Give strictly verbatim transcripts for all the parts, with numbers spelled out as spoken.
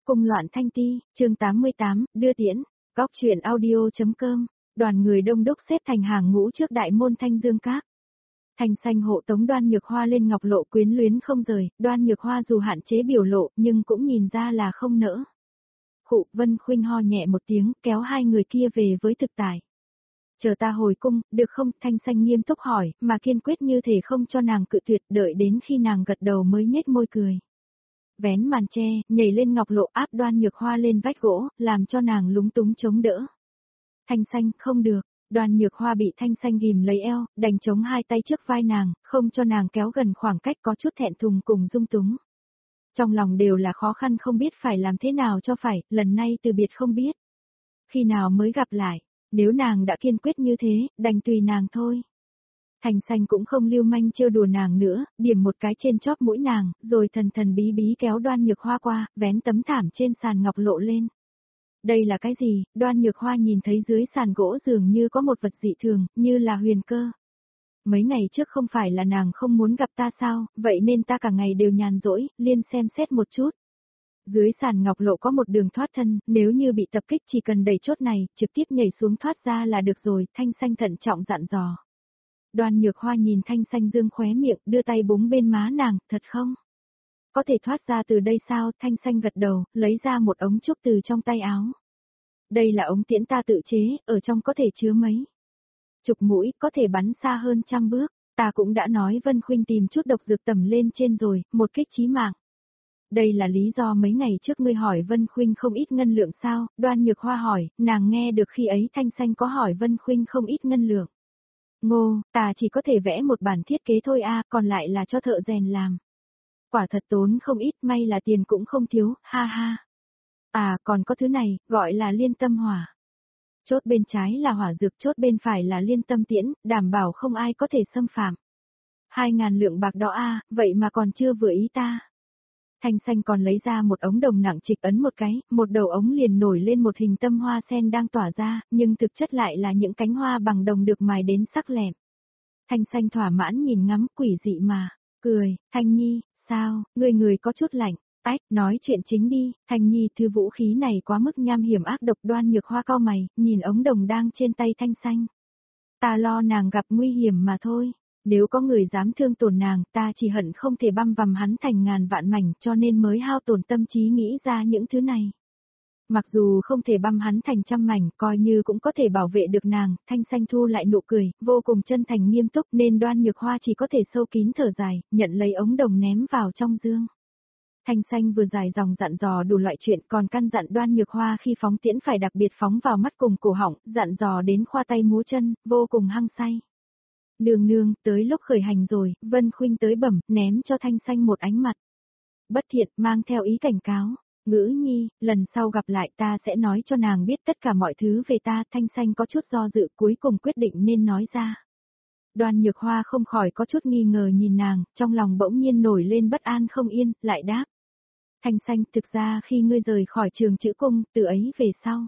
Cung loạn thanh ti, chương tám mươi tám, đưa tiễn, góc truyện audio.com, đoàn người đông đúc xếp thành hàng ngũ trước đại môn Thanh Dương Các. Thanh Xanh hộ tống Đoan Nhược Hoa lên ngọc lộ quyến luyến không rời, Đoan Nhược Hoa dù hạn chế biểu lộ nhưng cũng nhìn ra là không nỡ. Khụ, Vân Khuynh ho nhẹ một tiếng, kéo hai người kia về với thực tại. Chờ ta hồi cung, được không? Thanh Xanh nghiêm túc hỏi, mà kiên quyết như thể không cho nàng cự tuyệt, đợi đến khi nàng gật đầu mới nhếch môi cười. Vén màn che, nhảy lên ngọc lộ áp Đoan Nhược Hoa lên vách gỗ, làm cho nàng lúng túng chống đỡ. Thanh Xanh, không được. Đoan Nhược Hoa bị Thanh Xanh ghìm lấy eo, đành chống hai tay trước vai nàng, không cho nàng kéo gần khoảng cách, có chút thẹn thùng cùng dung túng. Trong lòng đều là khó khăn, không biết phải làm thế nào cho phải, lần này từ biệt không biết khi nào mới gặp lại, nếu nàng đã kiên quyết như thế, đành tùy nàng thôi. Thanh Xanh cũng không lưu manh trêu đùa nàng nữa, điểm một cái trên chóp mũi nàng, rồi thần thần bí bí kéo Đoan Nhược Hoa qua, vén tấm thảm trên sàn ngọc lộ lên. Đây là cái gì? Đoan Nhược Hoa nhìn thấy dưới sàn gỗ dường như có một vật dị thường, như là huyền cơ. Mấy ngày trước không phải là nàng không muốn gặp ta sao, vậy nên ta cả ngày đều nhàn rỗi, liên xem xét một chút. Dưới sàn ngọc lộ có một đường thoát thân, nếu như bị tập kích chỉ cần đẩy chốt này, trực tiếp nhảy xuống thoát ra là được rồi, Thanh Xanh thận trọng dặn dò. Đoan Nhược Hoa nhìn Thanh Xanh dương khóe miệng, đưa tay búng bên má nàng, thật không? Có thể thoát ra từ đây sao? Thanh Xanh gật đầu, lấy ra một ống trúc từ trong tay áo. Đây là ống tiễn ta tự chế, ở trong có thể chứa mấy chục mũi, có thể bắn xa hơn trăm bước. Ta cũng đã nói Vân Khuynh tìm chút độc dược tẩm lên trên rồi, một kích chí mạng. Đây là lý do mấy ngày trước ngươi hỏi Vân Khuynh không ít ngân lượng sao? Đoan Nhược Hoa hỏi, nàng nghe được khi ấy Thanh Xanh có hỏi Vân Khuynh không ít ngân lượng. Ngô, ta chỉ có thể vẽ một bản thiết kế thôi a, còn lại là cho thợ rèn làm. Quả thật tốn không ít, may là tiền cũng không thiếu, ha ha. À, còn có thứ này, gọi là liên tâm hỏa. Chốt bên trái là hỏa dược, chốt bên phải là liên tâm tiễn, đảm bảo không ai có thể xâm phạm. Hai ngàn lượng bạc đó a, vậy mà còn chưa vừa ý ta. Thanh Xanh còn lấy ra một ống đồng nặng trịch ấn một cái, một đầu ống liền nổi lên một hình tâm hoa sen đang tỏa ra, nhưng thực chất lại là những cánh hoa bằng đồng được mài đến sắc lẹm. Thanh Xanh thỏa mãn nhìn ngắm, quỷ dị mà, cười, Thanh Nhi, sao, người người có chút lạnh, ách, nói chuyện chính đi, Thanh Nhi, thứ vũ khí này quá mức nham hiểm ác độc. Đoan Nhược Hoa cau mày, nhìn ống đồng đang trên tay Thanh Xanh. Ta lo nàng gặp nguy hiểm mà thôi. Nếu có người dám thương tổn nàng, ta chỉ hận không thể băm vằm hắn thành ngàn vạn mảnh, cho nên mới hao tổn tâm trí nghĩ ra những thứ này. Mặc dù không thể băm hắn thành trăm mảnh, coi như cũng có thể bảo vệ được nàng. Thanh Xanh thu lại nụ cười, vô cùng chân thành nghiêm túc, nên Đoan Nhược Hoa chỉ có thể sâu kín thở dài, nhận lấy ống đồng ném vào trong dương. Thanh Xanh vừa dài dòng dặn dò đủ loại chuyện, còn căn dặn Đoan Nhược Hoa khi phóng tiễn phải đặc biệt phóng vào mắt cùng cổ họng, dặn dò đến khoa tay múa chân, vô cùng hăng say. Nương nương, tới lúc khởi hành rồi, Vân Khuynh tới bẩm, ném cho Thanh Xanh một ánh mặt bất thiện, mang theo ý cảnh cáo. Ngữ Nhi, lần sau gặp lại ta sẽ nói cho nàng biết tất cả mọi thứ về ta. Thanh Xanh có chút do dự, cuối cùng quyết định nên nói ra. Đoan Nhược Hoa không khỏi có chút nghi ngờ nhìn nàng, trong lòng bỗng nhiên nổi lên bất an không yên, lại đáp. Thanh Xanh, thực ra khi ngươi rời khỏi trường chữ cung, từ ấy về sau,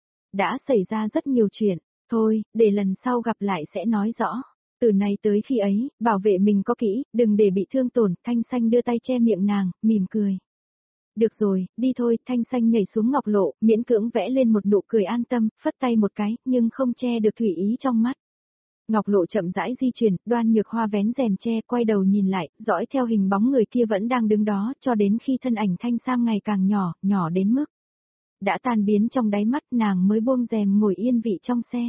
đã xảy ra rất nhiều chuyện, thôi, để lần sau gặp lại sẽ nói rõ. Từ nay tới khi ấy, bảo vệ mình có kỹ, đừng để bị thương tổn. Thanh Xanh đưa tay che miệng nàng, mỉm cười. Được rồi, đi thôi. Thanh Xanh nhảy xuống ngọc lộ, miễn cưỡng vẽ lên một nụ cười an tâm, phất tay một cái, nhưng không che được thủy ý trong mắt. Ngọc lộ chậm rãi di chuyển, Đoan Nhược Hoa vén rèm che, quay đầu nhìn lại, dõi theo hình bóng người kia vẫn đang đứng đó, cho đến khi thân ảnh Thanh Sam ngày càng nhỏ, nhỏ đến mức đã tan biến trong đáy mắt, nàng mới buông rèm ngồi yên vị trong xe.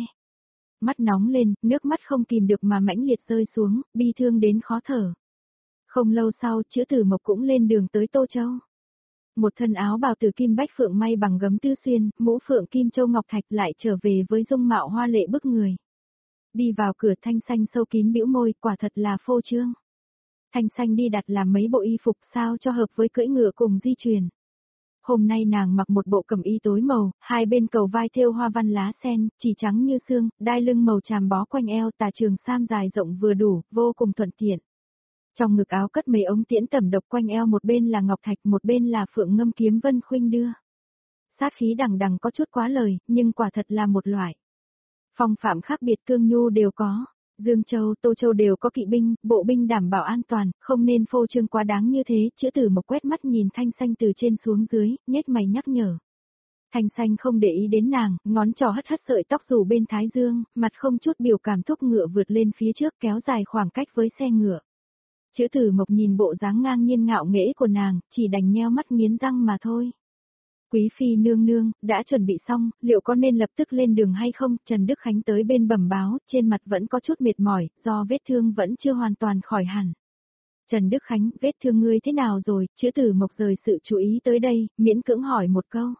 Mắt nóng lên, nước mắt không kìm được mà mãnh liệt rơi xuống, bi thương đến khó thở. Không lâu sau, Chữ Tử Mộc cũng lên đường tới Tô Châu. Một thân áo bào từ kim bách phượng may bằng gấm tư xuyên, mũ phượng kim châu ngọc thạch, lại trở về với dung mạo hoa lệ bức người. Đi vào cửa, Thanh Xanh sâu kín bĩu môi, quả thật là phô trương. Thanh Xanh đi đặt làm mấy bộ y phục sao cho hợp với cưỡi ngựa cùng di truyền. Hôm nay nàng mặc một bộ cẩm y tối màu, hai bên cầu vai thêu hoa văn lá sen, chỉ trắng như xương, đai lưng màu tràm bó quanh eo, tà trường sam dài rộng vừa đủ, vô cùng thuận tiện. Trong ngực áo cất mấy ống tiễn tẩm độc, quanh eo một bên là ngọc thạch, một bên là phượng ngâm kiếm Vân Khuynh đưa. Sát khí đằng đằng có chút quá lời, nhưng quả thật là một loại phong phạm khác biệt, cương nhu đều có. Dương Châu, Tô Châu đều có kỵ binh, bộ binh đảm bảo an toàn, không nên phô trương quá đáng như thế, Chữ Tử Mộc quét mắt nhìn Thanh Xanh từ trên xuống dưới, nhếch mày nhắc nhở. Thanh Xanh không để ý đến nàng, ngón trỏ hất hất sợi tóc dù bên thái dương, mặt không chút biểu cảm thúc ngựa vượt lên phía trước kéo dài khoảng cách với xe ngựa. Chữ Tử Mộc nhìn bộ dáng ngang nhiên ngạo nghễ của nàng, chỉ đành nheo mắt nghiến răng mà thôi. Quý phi nương nương, đã chuẩn bị xong, liệu có nên lập tức lên đường hay không? Trần Đức Khánh tới bên bẩm báo, trên mặt vẫn có chút mệt mỏi, do vết thương vẫn chưa hoàn toàn khỏi hẳn. Trần Đức Khánh, vết thương ngươi thế nào rồi? Chữ Tử Mộc rời sự chú ý tới đây, miễn cưỡng hỏi một câu.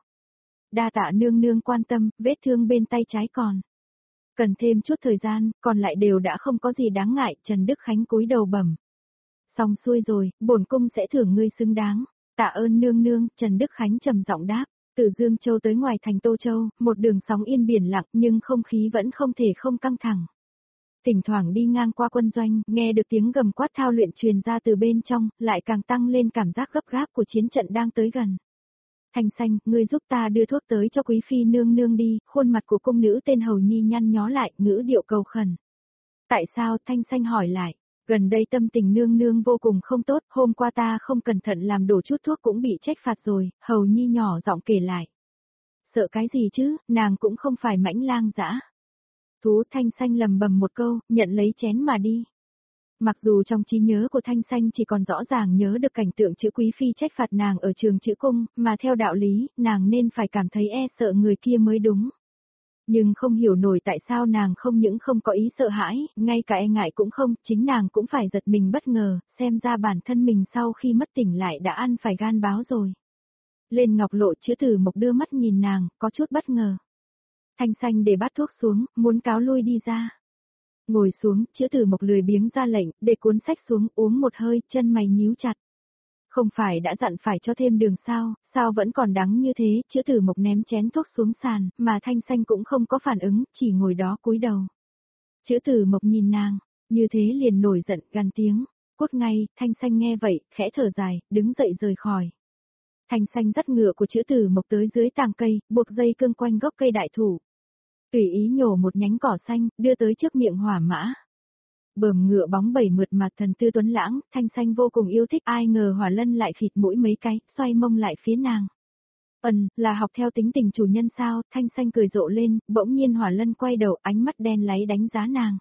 Đa tạ nương nương quan tâm, vết thương bên tay trái còn. Cần thêm chút thời gian, còn lại đều đã không có gì đáng ngại, Trần Đức Khánh cúi đầu bẩm. Xong xuôi rồi, bổn cung sẽ thưởng ngươi xứng đáng. Tạ ơn nương nương, Trần Đức Khánh trầm giọng đáp. Từ Dương Châu tới ngoài thành Tô Châu, một đường sóng yên biển lặng nhưng không khí vẫn không thể không căng thẳng. Thỉnh thoảng đi ngang qua quân doanh, nghe được tiếng gầm quát thao luyện truyền ra từ bên trong, lại càng tăng lên cảm giác gấp gáp của chiến trận đang tới gần. Thanh Xanh, ngươi giúp ta đưa thuốc tới cho quý phi nương nương đi, khuôn mặt của cung nữ tên hầu nhi nhăn nhó lại, ngữ điệu cầu khẩn. Tại sao? Thanh Xanh hỏi lại. Gần đây tâm tình nương nương vô cùng không tốt, hôm qua ta không cẩn thận làm đổ chút thuốc cũng bị trách phạt rồi, hầu nhi nhỏ giọng kể lại. Sợ cái gì chứ, nàng cũng không phải mãnh lang dã. Thú Thanh Xanh lầm bầm một câu, nhận lấy chén mà đi. Mặc dù trong trí nhớ của Thanh Xanh chỉ còn rõ ràng nhớ được cảnh tượng chữ quý phi trách phạt nàng ở trường chữ cung, mà theo đạo lý, nàng nên phải cảm thấy e sợ người kia mới đúng. Nhưng không hiểu nổi tại sao nàng không những không có ý sợ hãi, ngay cả e ngại cũng không, chính nàng cũng phải giật mình bất ngờ, xem ra bản thân mình sau khi mất tỉnh lại đã ăn phải gan báo rồi. Lên ngọc lộ Chữ Tử Mộc đưa mắt nhìn nàng, có chút bất ngờ. Thanh Xanh để bát thuốc xuống, muốn cáo lui đi ra. Ngồi xuống, Chữ Tử Mộc lười biếng ra lệnh, để cuốn sách xuống, uống một hơi, chân mày nhíu chặt. Không phải đã dặn phải cho thêm đường sao, sao vẫn còn đắng như thế? Chữ Tử Mộc ném chén thuốc xuống sàn, mà Thanh Xanh cũng không có phản ứng, chỉ ngồi đó cúi đầu. Chữ Tử Mộc nhìn nàng, như thế liền nổi giận, gằn tiếng. Cút ngay, Thanh Xanh nghe vậy, khẽ thở dài, đứng dậy rời khỏi. Thanh Xanh dắt ngựa của Chữ Tử Mộc tới dưới tàng cây, buộc dây cương quanh gốc cây đại thụ. Tùy ý nhổ một nhánh cỏ xanh, đưa tới trước miệng hỏa mã. Bờm ngựa bóng bẩy mượt mà thần tư tuấn lãng, Thanh Xanh vô cùng yêu thích, ai ngờ Hỏa Lân lại khịt mũi mấy cái, xoay mông lại phía nàng. Ừm, là học theo tính tình chủ nhân sao? Thanh Xanh cười rộ lên, bỗng nhiên Hỏa Lân quay đầu, ánh mắt đen láy đánh giá nàng.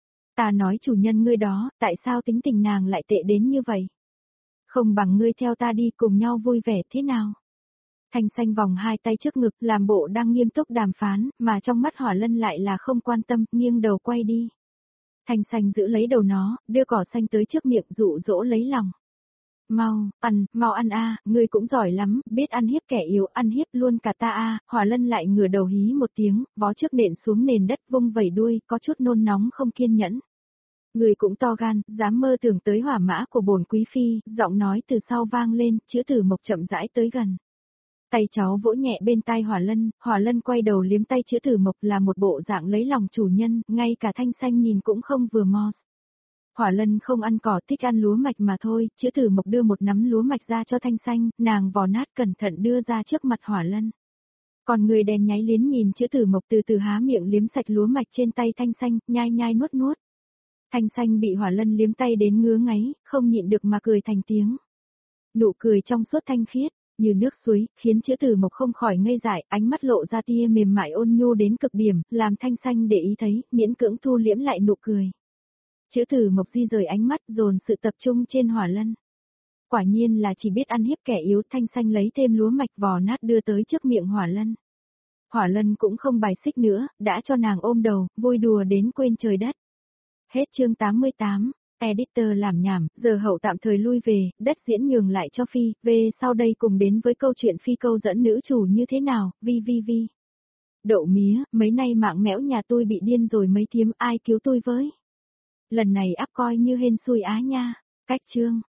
Ta nói chủ nhân ngươi đó, tại sao tính tình nàng lại tệ đến như vậy? Không bằng ngươi theo ta đi cùng nhau vui vẻ thế nào? Thanh Xanh vòng hai tay trước ngực, làm bộ đang nghiêm túc đàm phán, mà trong mắt Hỏa Lân lại là không quan tâm, nghiêng đầu quay đi. Thanh Xanh giữ lấy đầu nó, đưa cỏ xanh tới trước miệng dụ dỗ lấy lòng. Mau, ăn, mau ăn a, ngươi cũng giỏi lắm, biết ăn hiếp kẻ yếu, ăn hiếp luôn cả ta a. Hỏa Lân lại ngửa đầu hí một tiếng, vó trước nện xuống nền đất vung vẩy đuôi, có chút nôn nóng không kiên nhẫn. Người cũng to gan, dám mơ tưởng tới hỏa mã của bổn quý phi, giọng nói từ sau vang lên, Chữ Tử Mộc chậm rãi tới gần. Tay cháu vỗ nhẹ bên tai Hỏa Lân, Hỏa Lân quay đầu liếm tay Chữ Tử Mộc là một bộ dạng lấy lòng chủ nhân, ngay cả Thanh Xanh nhìn cũng không vừa mò. Hỏa Lân không ăn cỏ, thích ăn lúa mạch mà thôi, Chữ Tử Mộc đưa một nắm lúa mạch ra cho Thanh Xanh, nàng vò nát cẩn thận đưa ra trước mặt Hỏa Lân. Còn người đèn nháy liến nhìn Chữ Tử Mộc từ từ há miệng liếm sạch lúa mạch trên tay Thanh Xanh, nhai nhai nuốt nuốt. Thanh Xanh bị Hỏa Lân liếm tay đến ngứa ngáy, không nhịn được mà cười thành tiếng. Nụ cười trong suốt thanh khiết, như nước suối, khiến Chữ Tử Mộc không khỏi ngây dại, ánh mắt lộ ra tia mềm mại ôn nhu đến cực điểm, làm Thanh Xanh để ý thấy, miễn cưỡng thu liễm lại nụ cười. Chữ Tử Mộc di rời ánh mắt, dồn sự tập trung trên Hỏa Lân. Quả nhiên là chỉ biết ăn hiếp kẻ yếu, Thanh Xanh lấy thêm lúa mạch vò nát đưa tới trước miệng Hỏa Lân. Hỏa Lân cũng không bài xích nữa, đã cho nàng ôm đầu, vui đùa đến quên trời đất. Hết chương tám mươi tám. Editor làm nhảm, giờ hậu tạm thời lui về, đất diễn nhường lại cho Phi, về sau đây cùng đến với câu chuyện Phi câu dẫn nữ chủ như thế nào, vi vi vi. Đậu mía, mấy nay mạng mẽo nhà tôi bị điên rồi mấy thiếm, ai cứu tôi với. Lần này áp coi như hên xui á nha, cách chương.